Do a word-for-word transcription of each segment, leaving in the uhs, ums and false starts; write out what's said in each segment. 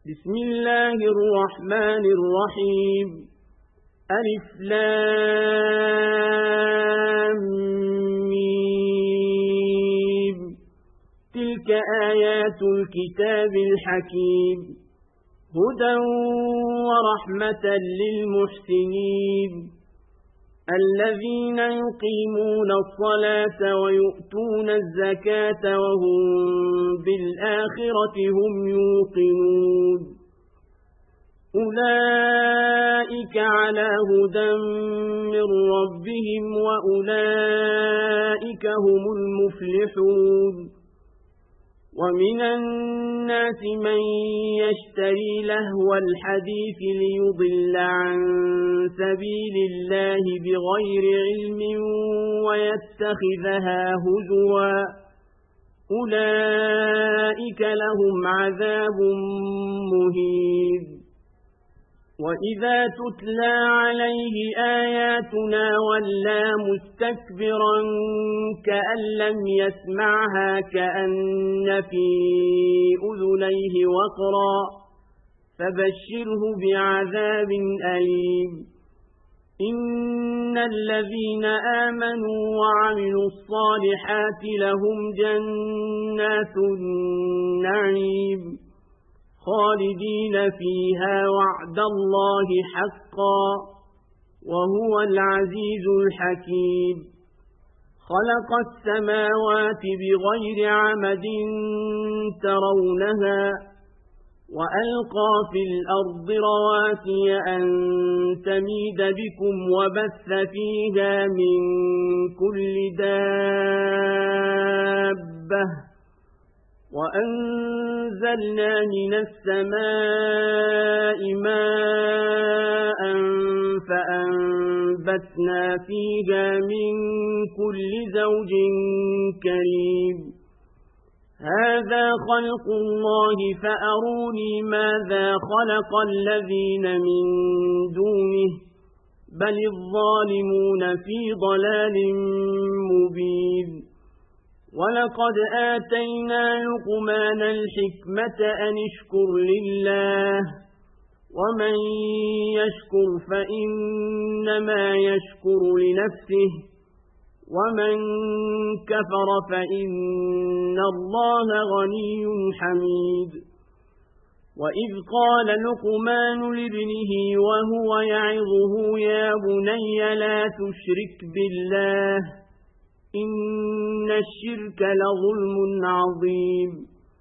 بسم الله الرحمن الرحيم ألف لام ميم تلك آيات الكتاب الحكيم هدى ورحمة للمحسنين الذين يقيمون الصلاة ويؤتون الزكاة وهم بالآخرة هم يوقنون أولئك على هدى من ربهم وأولئك هم المفلحون ومن الناس من يشتري لهو الحديث ليضل عن سبيل الله بغير علم ويتخذها هزوا أولئك لهم عذاب مهين وإذا تتلى عليه آياتنا ولى مستكبرا كأن لم يسمعها كأن في أذنيه وقرا فبشره بعذاب أليم إن الذين آمنوا وعملوا الصالحات لهم جنات النعيم خالدين فيها وعد الله حقا وهو العزيز الحكيم خلق السماوات بغير عمد ترونها وألقى في الأرض رواسي أن تميد بكم وبث فيها من كل دابة وأنزلنا من السماء ماء فأنبتنا فيها من كل زوج كريم هذا خلق الله فأروني ماذا خلق الذين من دونه بل الظالمون في ضلال مبين ولقد آتينا لقمان الحكمة أن اشكر لله ومن يشكر فإنما يشكر لنفسه ومن كفر فإن الله غني حميد وإذ قال لقمان لابنه وهو يعظه يا بني لا تشرك بالله إن الشرك لظلم عظيم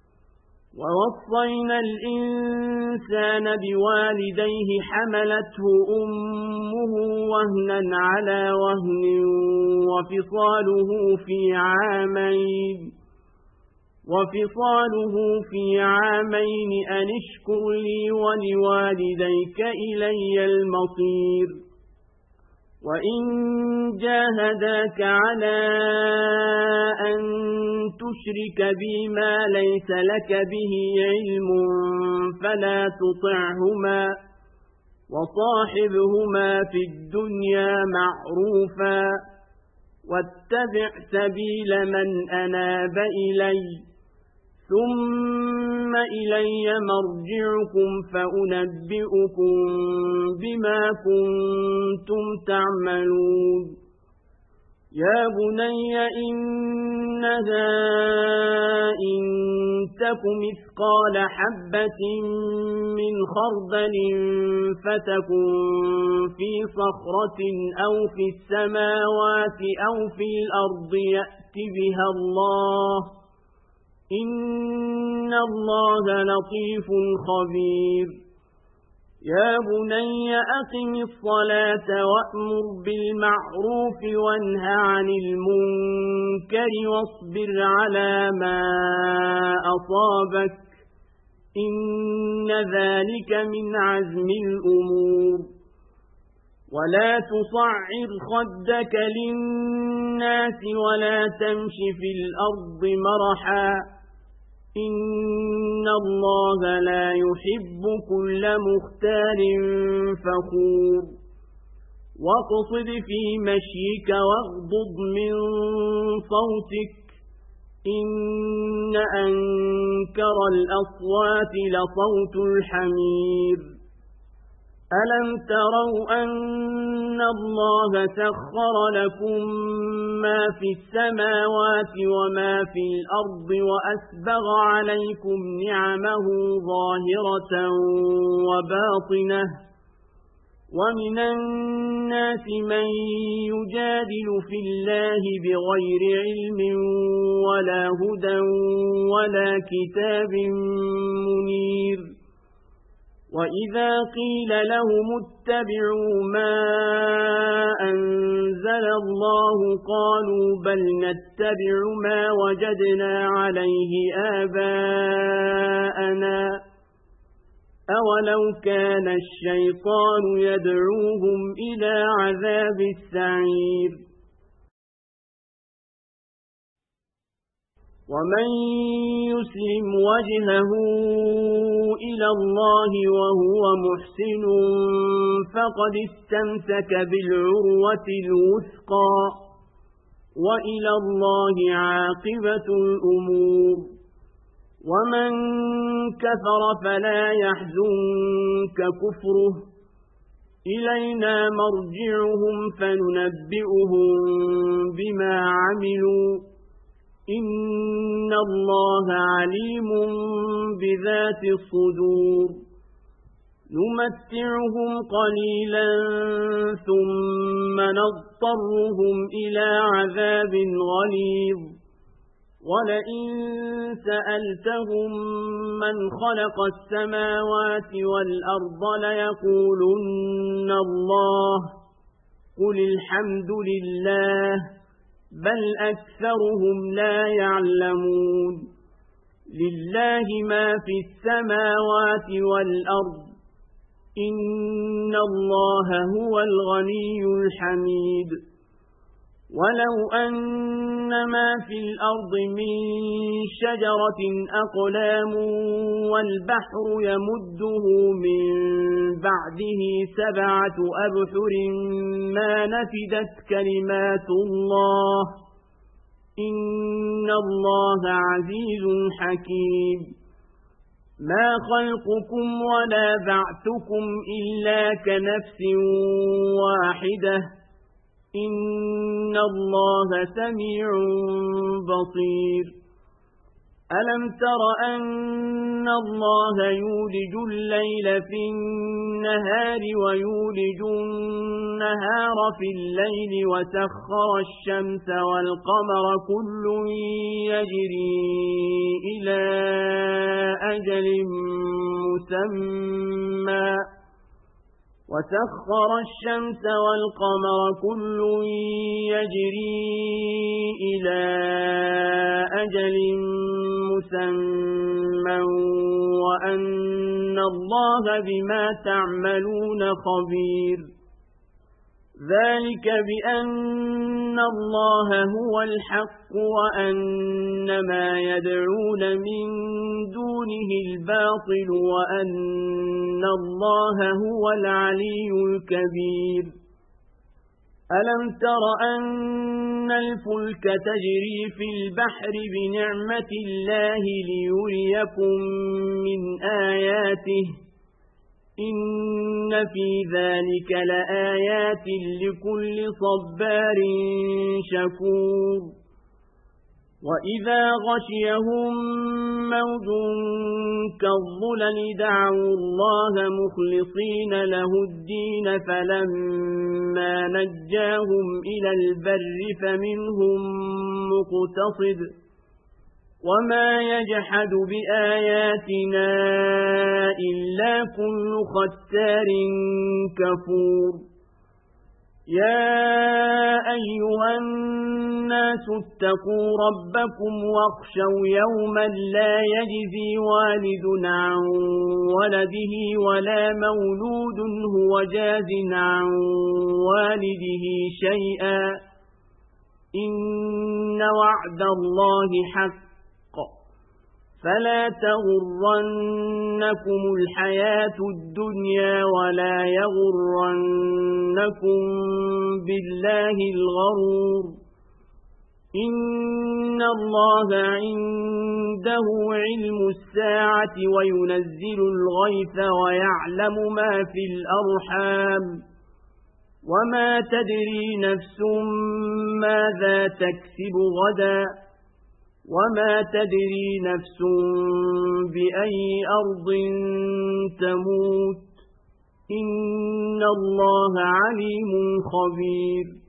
ووصينا الإنسان بوالديه حملته أمه وهنا على وهن وفصاله في عامين وفصاله في عامين أن اشكر لي ولوالديك إلي المصير وإن جاهداك على أن تشرك بي ما ليس لك به علم فلا تطعهما وصاحبهما في الدنيا معروفا واتبع سبيل من أناب إلي ثم إلي مرجعكم فأنبئكم بما كنتم تعملون يا بني إنها إن تك مثقال حبة من خردل فتكن في صخرة أو في السماوات أو في الأرض يأت بها الله إن الله لطيف خبير يا بني أقم الصلاة وأمر بالمعروف وانه عن المنكر واصبر على ما أصابك إن ذلك من عزم الأمور ولا تصعر خدك للناس ولا تمش في الأرض مرحا إن الله لا يحب كل مختال فخور واقصد في مشيك واغضض من صوتك إن أنكر الأصوات لصوت الحمير ألم تروا أن الله سخر لكم ما في السماوات وما في الأرض وأسبغ عليكم نعمه ظاهرة وباطنة ومن الناس من يجادل في الله بغير علم ولا هدى ولا كتاب منير وإذا قيل لهم اتبعوا ما أنزل الله قالوا بل نتبع ما وجدنا عليه آباءنا أولو كان الشيطان يدعوهم إلى عذاب السعير ومن يسلم وجهه إلى الله وهو محسن فقد استمسك بالعروة الوثقى وإلى الله عاقبة الأمور ومن كفر فلا يحزنك كفره إلينا مرجعهم فننبئهم بما عملوا إن الله عليم بذات الصدور نمتعهم قليلا ثم نضطرهم إلى عذاب غليظ ولئن سألتهم من خلق السماوات والأرض ليقولن الله قل الحمد لله بل أكثرهم لا يعلمون لله ما في السماوات والأرض إن الله هو الغني الحميد ولو أن ما في الأرض من شجرة أقلام والبحر يمده من بعده سبعة أبحر ما نفدت كلمات الله إن الله عزيز حكيم ما خلقكم ولا بعثكم إلا كنفس واحدة إن الله سميع بصير ألم تر أن الله يولج الليل في النهار ويولج النهار في الليل وسخر الشمس والقمر كل يجري إلى أجل مسمى وسخر الشمس والقمر كل يجري إلى أجل مسمى وأن الله بما تعملون خبير ذلك بأن الله هو الحق وأن ما يدعون من دونه الباطل وأن الله هو العلي الكبير ألم تر أن الفلك تجري في البحر بنعمة الله ليريكم من آياته إن في ذلك لآيات لكل صبار شكور وإذا غشيهم موج كالظلل دعوا الله مخلصين له الدين فلما نجاهم إلى البر فمنهم مقتصد وما يجحد بآياتنا إلا كل ختار كفور يا أيها الناس اتقوا ربكم واخشوا يوما لا يجزي والد عن ولده ولا مولود هو جاز عن والده شيئا إن وعد الله حق فلا تغرنكم الحياة الدنيا ولا يغرنكم بالله الغرور إن الله عنده علم الساعة وينزل الغيث ويعلم ما في الأرحام وما تدري نفس ماذا تكسب غدا وما تدري نفس بأي أرض تموت إن الله عليم خبير